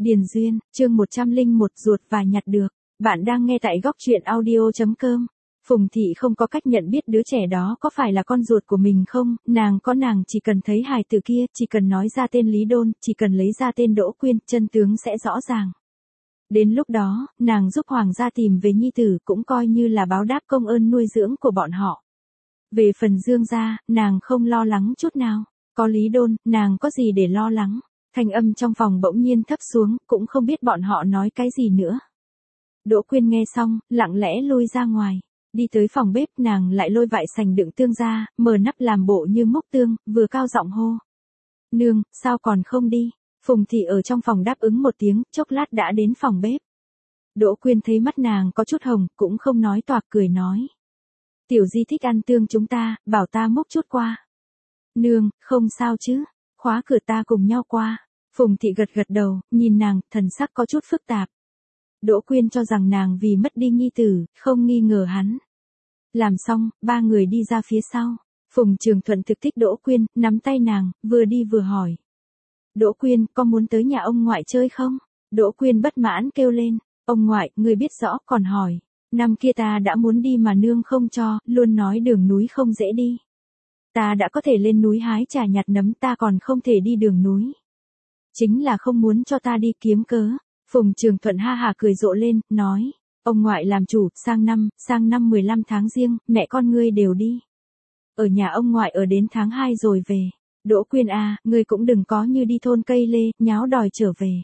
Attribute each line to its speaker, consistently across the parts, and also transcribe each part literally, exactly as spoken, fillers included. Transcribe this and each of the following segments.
Speaker 1: Điền Duyên, chương một trăm lẻ một ruột và nhặt được. Bạn đang nghe tại góc truyện audio chấm com. Phùng Thị không có cách nhận biết đứa trẻ đó có phải là con ruột của mình không, nàng có nàng chỉ cần thấy hài tử kia, chỉ cần nói ra tên Lý Đôn, chỉ cần lấy ra tên Đỗ Quyên, chân tướng sẽ rõ ràng. Đến lúc đó, nàng giúp Hoàng gia tìm về nhi tử cũng coi như là báo đáp công ơn nuôi dưỡng của bọn họ. Về phần Dương gia, nàng không lo lắng chút nào. Có Lý Đôn, nàng có gì để lo lắng. Thanh âm trong phòng bỗng nhiên thấp xuống, cũng không biết bọn họ nói cái gì nữa. Đỗ Quyên nghe xong, lặng lẽ lui ra ngoài. Đi tới phòng bếp, nàng lại lôi vại sành đựng tương ra, mở nắp làm bộ như múc tương, vừa cao giọng hô. Nương, sao còn không đi? Phùng Thị ở trong phòng đáp ứng một tiếng, chốc lát đã đến phòng bếp. Đỗ Quyên thấy mắt nàng có chút hồng, cũng không nói toạc, cười nói. Tiểu Di thích ăn tương chúng ta, bảo ta múc chút qua. Nương, không sao chứ, khóa cửa ta cùng nhau qua. Phùng Thị gật gật đầu, nhìn nàng, thần sắc có chút phức tạp. Đỗ Quyên cho rằng nàng vì mất đi nhi tử, không nghi ngờ hắn. Làm xong, ba người đi ra phía sau. Phùng Trường Thuận thực thích Đỗ Quyên, nắm tay nàng, vừa đi vừa hỏi. Đỗ Quyên, có muốn tới nhà ông ngoại chơi không? Đỗ Quyên bất mãn kêu lên. Ông ngoại, người biết rõ, còn hỏi. Năm kia ta đã muốn đi mà nương không cho, luôn nói đường núi không dễ đi. Ta đã có thể lên núi hái trà nhặt nấm, ta còn không thể đi đường núi. Chính là không muốn cho ta đi kiếm cớ. Phùng Trường Thuận ha hà cười rộ lên, nói. Ông ngoại làm chủ, sang năm, sang năm mười lăm tháng giêng, mẹ con ngươi đều đi. Ở nhà ông ngoại ở đến tháng hai rồi về. Đỗ Quyên à, ngươi cũng đừng có như đi thôn cây lê, nháo đòi trở về.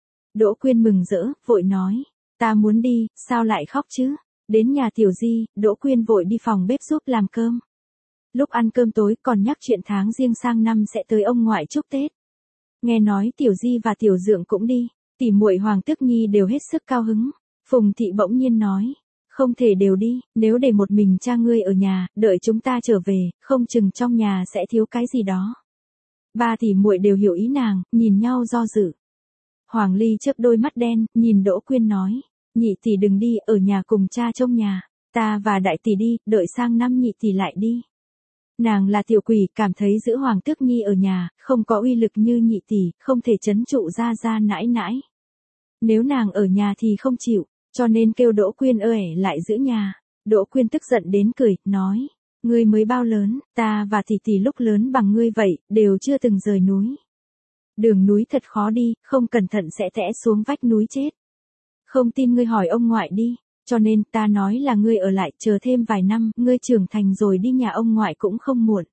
Speaker 1: Đỗ Quyên mừng rỡ, vội nói. Ta muốn đi, sao lại khóc chứ? Đến nhà Tiểu Di, Đỗ Quyên vội đi phòng bếp giúp làm cơm. Lúc ăn cơm tối còn nhắc chuyện tháng riêng sang năm sẽ tới ông ngoại chúc Tết. Nghe nói Tiểu Di và Tiểu Dượng cũng đi, tỷ muội Hoàng Tước Nhi đều hết sức cao hứng. Phùng Thị bỗng nhiên nói, không thể đều đi, nếu để một mình cha ngươi ở nhà, đợi chúng ta trở về, không chừng trong nhà sẽ thiếu cái gì đó. Ba tỷ muội đều hiểu ý nàng, nhìn nhau do dự. Hoàng Ly chớp đôi mắt đen, nhìn Đỗ Quyên nói, nhị tỷ đừng đi, ở nhà cùng cha trông nhà, ta và đại tỷ đi, đợi sang năm nhị tỷ lại đi. Nàng là tiểu quỷ, cảm thấy giữ Hoàng Tước Nhi ở nhà, không có uy lực như nhị tỷ, không thể trấn trụ ra ra nãi nãi. Nếu nàng ở nhà thì không chịu, cho nên kêu Đỗ Quyên ở ẻ lại giữ nhà. Đỗ Quyên tức giận đến cười, nói, ngươi mới bao lớn, ta và tỷ tỷ lúc lớn bằng ngươi vậy, đều chưa từng rời núi. Đường núi thật khó đi, không cẩn thận sẽ tẽ xuống vách núi chết. Không tin ngươi hỏi ông ngoại đi. Cho nên ta nói là ngươi ở lại, chờ thêm vài năm, ngươi trưởng thành rồi đi nhà ông ngoại cũng không muộn.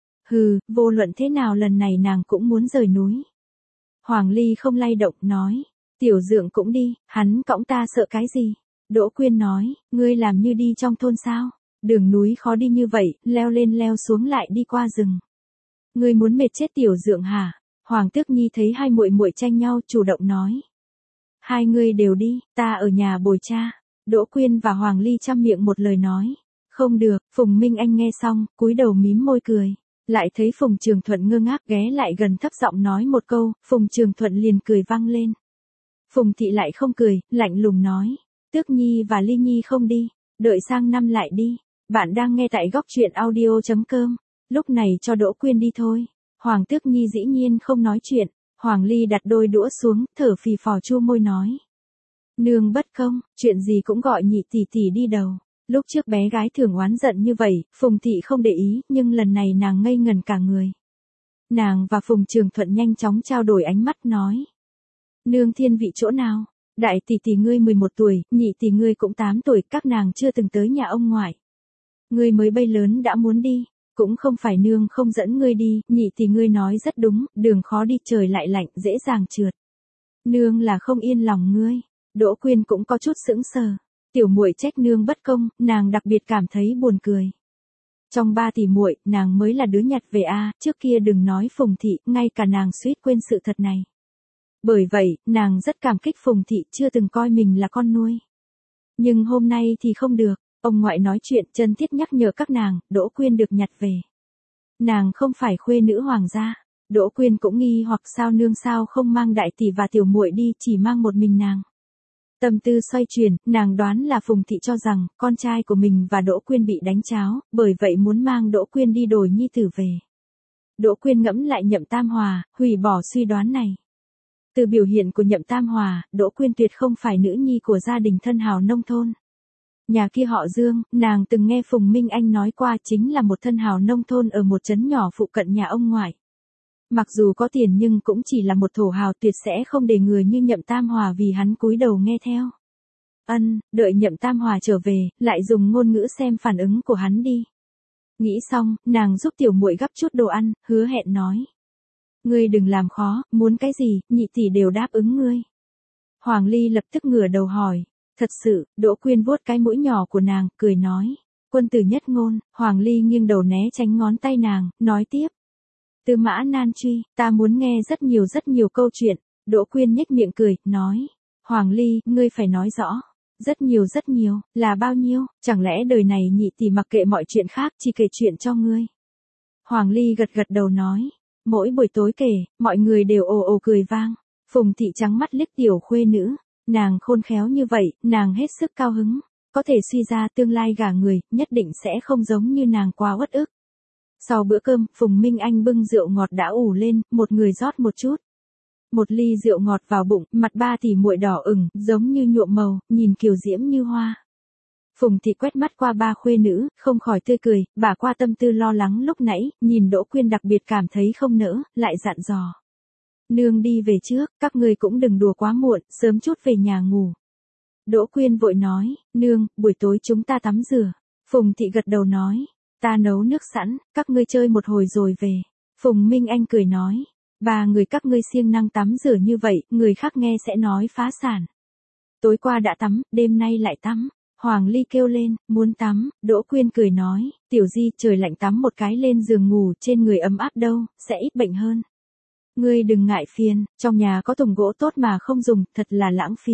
Speaker 1: Hừ, vô luận thế nào lần này nàng cũng muốn rời núi. Hoàng Ly không lay động, nói. Tiểu Dượng cũng đi, hắn cõng ta sợ cái gì? Đỗ Quyên nói, ngươi làm như đi trong thôn sao? Đường núi khó đi như vậy, leo lên leo xuống lại đi qua rừng. Ngươi muốn mệt chết Tiểu Dượng hả? Hoàng Tước Nhi thấy hai muội muội tranh nhau, chủ động nói. Hai ngươi đều đi, ta ở nhà bồi cha. Đỗ Quyên và Hoàng Ly chăm miệng một lời nói. Không được, Phùng Minh Anh nghe xong, cúi đầu mím môi cười. Lại thấy Phùng Trường Thuận ngơ ngác ghé lại gần thấp giọng nói một câu, Phùng Trường Thuận liền cười vang lên. Phùng Thị lại không cười, lạnh lùng nói. Tước Nhi và Ly Nhi không đi, đợi sang năm lại đi. Bạn đang nghe tại góc truyện audio chấm com. Lúc này cho Đỗ Quyên đi thôi. Hoàng Tước Nhi dĩ nhiên không nói chuyện. Hoàng Ly đặt đôi đũa xuống, thở phì phò chua môi nói. Nương bất công, chuyện gì cũng gọi nhị tỷ tỷ đi đầu. Lúc trước bé gái thường oán giận như vậy, Phùng Thị không để ý, nhưng lần này nàng ngây ngần cả người. Nàng và Phùng Trường Thuận nhanh chóng trao đổi ánh mắt nói. Nương thiên vị chỗ nào? Đại tỷ tỷ ngươi mười một tuổi, nhị tỷ ngươi cũng tám tuổi, các nàng chưa từng tới nhà ông ngoại. Ngươi mới bay lớn đã muốn đi, cũng không phải nương không dẫn ngươi đi, nhị tỷ ngươi nói rất đúng, đường khó đi trời lại lạnh, dễ dàng trượt. Nương là không yên lòng ngươi. Đỗ Quyên cũng có chút sững sờ. Tiểu muội trách nương bất công, nàng đặc biệt cảm thấy buồn cười. Trong ba tỷ muội, nàng mới là đứa nhặt về a, à, trước kia đừng nói Phùng Thị, ngay cả nàng suýt quên sự thật này. Bởi vậy, nàng rất cảm kích Phùng Thị chưa từng coi mình là con nuôi. Nhưng hôm nay thì không được, ông ngoại nói chuyện chân thiết nhắc nhở các nàng, Đỗ Quyên được nhặt về. Nàng không phải khuê nữ hoàng gia. Đỗ Quyên cũng nghi hoặc sao nương sao không mang đại tỷ và tiểu muội đi, chỉ mang một mình nàng. Tâm tư xoay chuyển, nàng đoán là Phùng Thị cho rằng, con trai của mình và Đỗ Quyên bị đánh cháo, bởi vậy muốn mang Đỗ Quyên đi đổi nhi tử về. Đỗ Quyên ngẫm lại Nhậm Tam Hòa, hủy bỏ suy đoán này. Từ biểu hiện của Nhậm Tam Hòa, Đỗ Quyên tuyệt không phải nữ nhi của gia đình thân hào nông thôn. Nhà kia họ Dương, nàng từng nghe Phùng Minh Anh nói qua chính là một thân hào nông thôn ở một trấn nhỏ phụ cận nhà ông ngoại. Mặc dù có tiền nhưng cũng chỉ là một thổ hào, tuyệt sẽ không để người như Nhậm Tam Hòa vì hắn cúi đầu nghe theo. Ân, đợi Nhậm Tam Hòa trở về, lại dùng ngôn ngữ xem phản ứng của hắn đi. Nghĩ xong, nàng giúp tiểu muội gắp chút đồ ăn, hứa hẹn nói. Ngươi đừng làm khó, muốn cái gì, nhị tỷ đều đáp ứng ngươi. Hoàng Ly lập tức ngửa đầu hỏi. Thật sự, Đỗ Quyên vuốt cái mũi nhỏ của nàng, cười nói. Quân tử nhất ngôn. Hoàng Ly nghiêng đầu né tránh ngón tay nàng, nói tiếp. Tư Mã Nan Truy, ta muốn nghe rất nhiều rất nhiều câu chuyện. Đỗ Quyên nhếch miệng cười, nói. Hoàng Ly, ngươi phải nói rõ. Rất nhiều rất nhiều, là bao nhiêu, chẳng lẽ đời này nhị tỷ mặc kệ mọi chuyện khác, chỉ kể chuyện cho ngươi. Hoàng Ly gật gật đầu nói. Mỗi buổi tối kể, mọi người đều ồ ồ cười vang. Phùng thị trắng mắt liếc tiểu khuê nữ. Nàng khôn khéo như vậy, nàng hết sức cao hứng. Có thể suy ra tương lai gả người, nhất định sẽ không giống như nàng quá uất ức. Sau bữa cơm, Phùng Minh Anh bưng rượu ngọt đã ủ lên, một người rót một chút. Một ly rượu ngọt vào bụng, mặt ba tỷ muội đỏ ửng, giống như nhuộm màu, nhìn kiều diễm như hoa. Phùng thị quét mắt qua ba khuê nữ, không khỏi tươi cười, bà qua tâm tư lo lắng lúc nãy, nhìn Đỗ Quyên đặc biệt cảm thấy không nỡ, lại dặn dò. Nương đi về trước, các ngươi cũng đừng đùa quá muộn, sớm chút về nhà ngủ. Đỗ Quyên vội nói, nương, buổi tối chúng ta tắm rửa. Phùng thị gật đầu nói, ta nấu nước sẵn, các ngươi chơi một hồi rồi về. Phùng Minh Anh cười nói, ba người các ngươi siêng năng tắm rửa như vậy, người khác nghe sẽ nói phá sản. Tối qua đã tắm, đêm nay lại tắm. Hoàng Ly kêu lên, muốn tắm. Đỗ Quyên cười nói, tiểu di trời lạnh tắm một cái lên giường ngủ trên người ấm áp đâu, sẽ ít bệnh hơn. Ngươi đừng ngại phiền, trong nhà có thùng gỗ tốt mà không dùng, thật là lãng phí.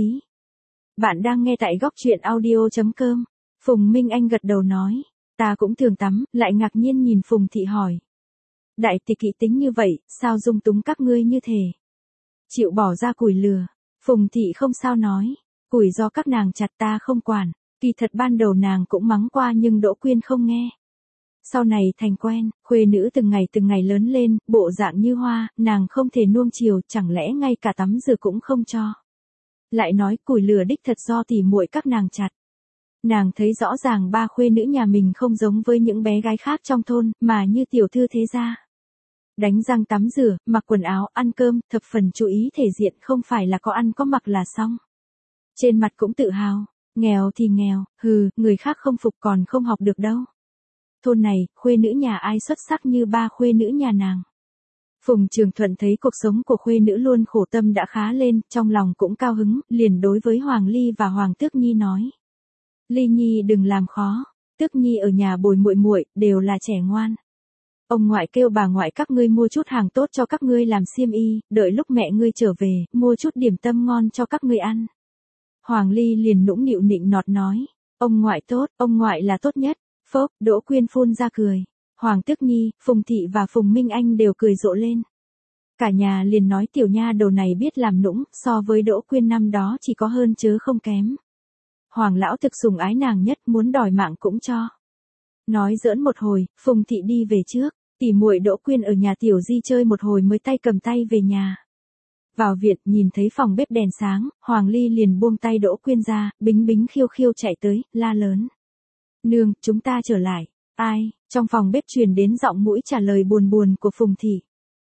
Speaker 1: Bạn đang nghe tại góc truyện audio chấm com. Phùng Minh Anh gật đầu nói, ta cũng thường tắm, lại ngạc nhiên nhìn Phùng thị hỏi. Đại tỷ kỵ tính như vậy, sao dung túng các ngươi như thế? Chịu bỏ ra củi lửa. Phùng thị không sao nói, củi do các nàng chặt ta không quản. Kỳ thật ban đầu nàng cũng mắng qua nhưng Đỗ Quyên không nghe. Sau này thành quen, khuê nữ từng ngày từng ngày lớn lên, bộ dạng như hoa, nàng không thể nuông chiều, chẳng lẽ ngay cả tắm rửa cũng không cho. Lại nói củi lửa đích thật do tỉ muội các nàng chặt. Nàng thấy rõ ràng ba khuê nữ nhà mình không giống với những bé gái khác trong thôn, mà như tiểu thư thế gia. Đánh răng tắm rửa, mặc quần áo, ăn cơm, thập phần chú ý thể diện, không phải là có ăn có mặc là xong. Trên mặt cũng tự hào, nghèo thì nghèo, hừ, người khác không phục còn không học được đâu. Thôn này, khuê nữ nhà ai xuất sắc như ba khuê nữ nhà nàng. Phùng Trường Thuận thấy cuộc sống của khuê nữ luôn khổ tâm đã khá lên, trong lòng cũng cao hứng, liền đối với Hoàng Ly và Hoàng Tước Nhi nói. Ly Nhi đừng làm khó, Tước Nhi ở nhà bồi muội muội, đều là trẻ ngoan. Ông ngoại kêu bà ngoại các ngươi mua chút hàng tốt cho các ngươi làm xiêm y, đợi lúc mẹ ngươi trở về, mua chút điểm tâm ngon cho các ngươi ăn. Hoàng Ly liền nũng nịu nịnh nọt nói, ông ngoại tốt, ông ngoại là tốt nhất. Phốc, Đỗ Quyên phun ra cười. Hoàng Tước Nhi, Phùng Thị và Phùng Minh Anh đều cười rộ lên. Cả nhà liền nói tiểu nha đầu này biết làm nũng, so với Đỗ Quyên năm đó chỉ có hơn chớ không kém. Hoàng lão thực sủng ái nàng nhất, muốn đòi mạng cũng cho. Nói giỡn một hồi, Phùng Thị đi về trước, tỉ muội Đỗ Quyên ở nhà tiểu di chơi một hồi mới tay cầm tay về nhà. Vào viện, nhìn thấy phòng bếp đèn sáng, Hoàng Ly liền buông tay Đỗ Quyên ra, bính bính khiêu khiêu chạy tới, la lớn. Nương, chúng ta trở lại. Ai? Trong phòng bếp truyền đến giọng mũi trả lời buồn buồn của Phùng Thị.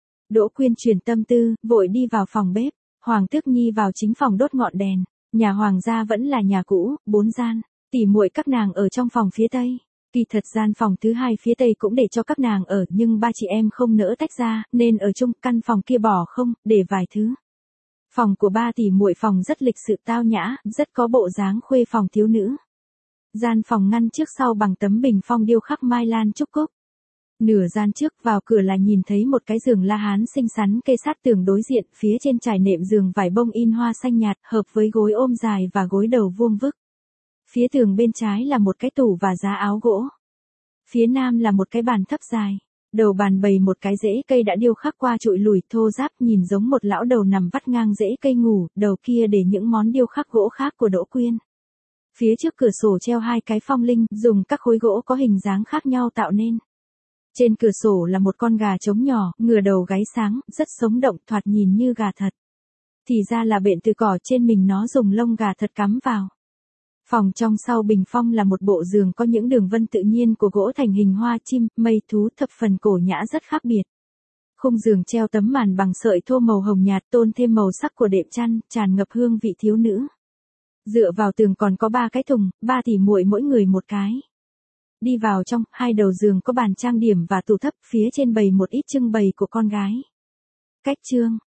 Speaker 1: Đỗ Quyên truyền tâm tư, vội đi vào phòng bếp. Hoàng Tước Nhi vào chính phòng đốt ngọn đèn. Nhà Hoàng gia vẫn là nhà cũ, bốn gian. Tỉ muội các nàng ở trong phòng phía tây. Kỳ thật gian phòng thứ hai phía tây cũng để cho các nàng ở, nhưng ba chị em không nỡ tách ra, nên ở chung căn phòng kia bỏ không, để vài thứ. Phòng của ba tỷ muội phòng rất lịch sự tao nhã, rất có bộ dáng khuê phòng thiếu nữ. Gian phòng ngăn trước sau bằng tấm bình phong điêu khắc mai lan trúc cúc. Nửa gian trước vào cửa là nhìn thấy một cái giường la hán xinh xắn kê sát tường đối diện, phía trên trải nệm giường vải bông in hoa xanh nhạt, hợp với gối ôm dài và gối đầu vuông vức. Phía tường bên trái là một cái tủ và giá áo gỗ. Phía nam là một cái bàn thấp dài. Đầu bàn bày một cái rễ cây đã điêu khắc qua trụi lùi thô ráp, nhìn giống một lão đầu nằm vắt ngang rễ cây ngủ, đầu kia để những món điêu khắc gỗ khác của Đỗ Quyên. Phía trước cửa sổ treo hai cái phong linh, dùng các khối gỗ có hình dáng khác nhau tạo nên. Trên cửa sổ là một con gà trống nhỏ, ngửa đầu gáy sáng, rất sống động, thoạt nhìn như gà thật. Thì ra là bện từ cỏ trên mình nó dùng lông gà thật cắm vào. Phòng trong sau bình phong là một bộ giường có những đường vân tự nhiên của gỗ thành hình hoa chim, mây thú thập phần cổ nhã rất khác biệt. Khung giường treo tấm màn bằng sợi thô màu hồng nhạt tôn thêm màu sắc của đệm chăn, tràn ngập hương vị thiếu nữ. Dựa vào tường còn có ba cái thùng, ba tỷ muội mỗi người một cái. Đi vào trong, hai đầu giường có bàn trang điểm và tủ thấp, phía trên bày một ít trưng bày của con gái. Cách chương